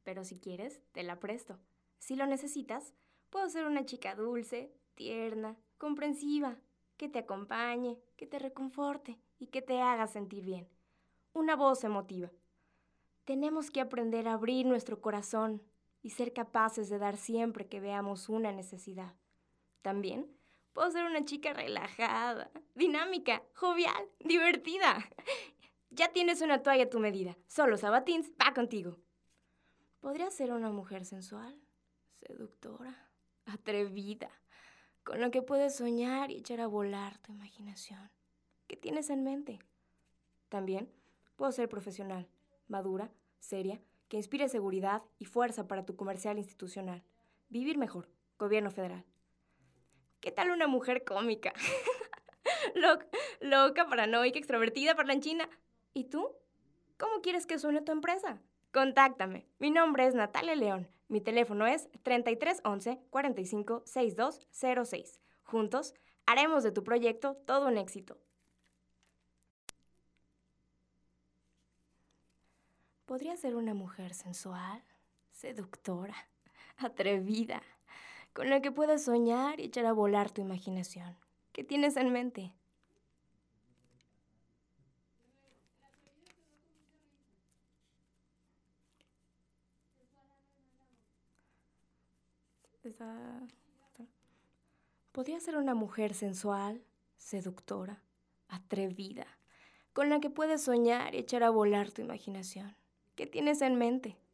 pero si quieres, te la presto. Si lo necesitas, puedo ser una chica dulce, tierna, comprensiva, que te acompañe, que te reconforte y que te haga sentir bien. Una voz emotiva. Tenemos que aprender a abrir nuestro corazón y ser capaces de dar siempre que veamos una necesidad. También puedo ser una chica relajada, dinámica, jovial, divertida. Ya tienes una toalla a tu medida. Solo Sabatins va contigo. Podría ser una mujer sensual, seductora, atrevida, con la que puedes soñar y echar a volar tu imaginación. ¿Qué tienes en mente? También puedo ser profesional, madura, seria, que inspire seguridad y fuerza para tu comercial institucional. Vivir mejor, gobierno federal. ¿Qué tal una mujer cómica? Loca, paranoica, extrovertida, parlanchina. ¿Y tú? ¿Cómo quieres que suene tu empresa? Contáctame. Mi nombre es Natalia León. Mi teléfono es 3311 45 6206. Juntos haremos de tu proyecto todo un éxito. Podría ser una mujer sensual, seductora, atrevida, con la que puedas soñar y echar a volar tu imaginación. ¿Qué tienes en mente? Podría ser una mujer sensual, seductora, atrevida, con la que puedes soñar y echar a volar tu imaginación. ¿Qué tienes en mente?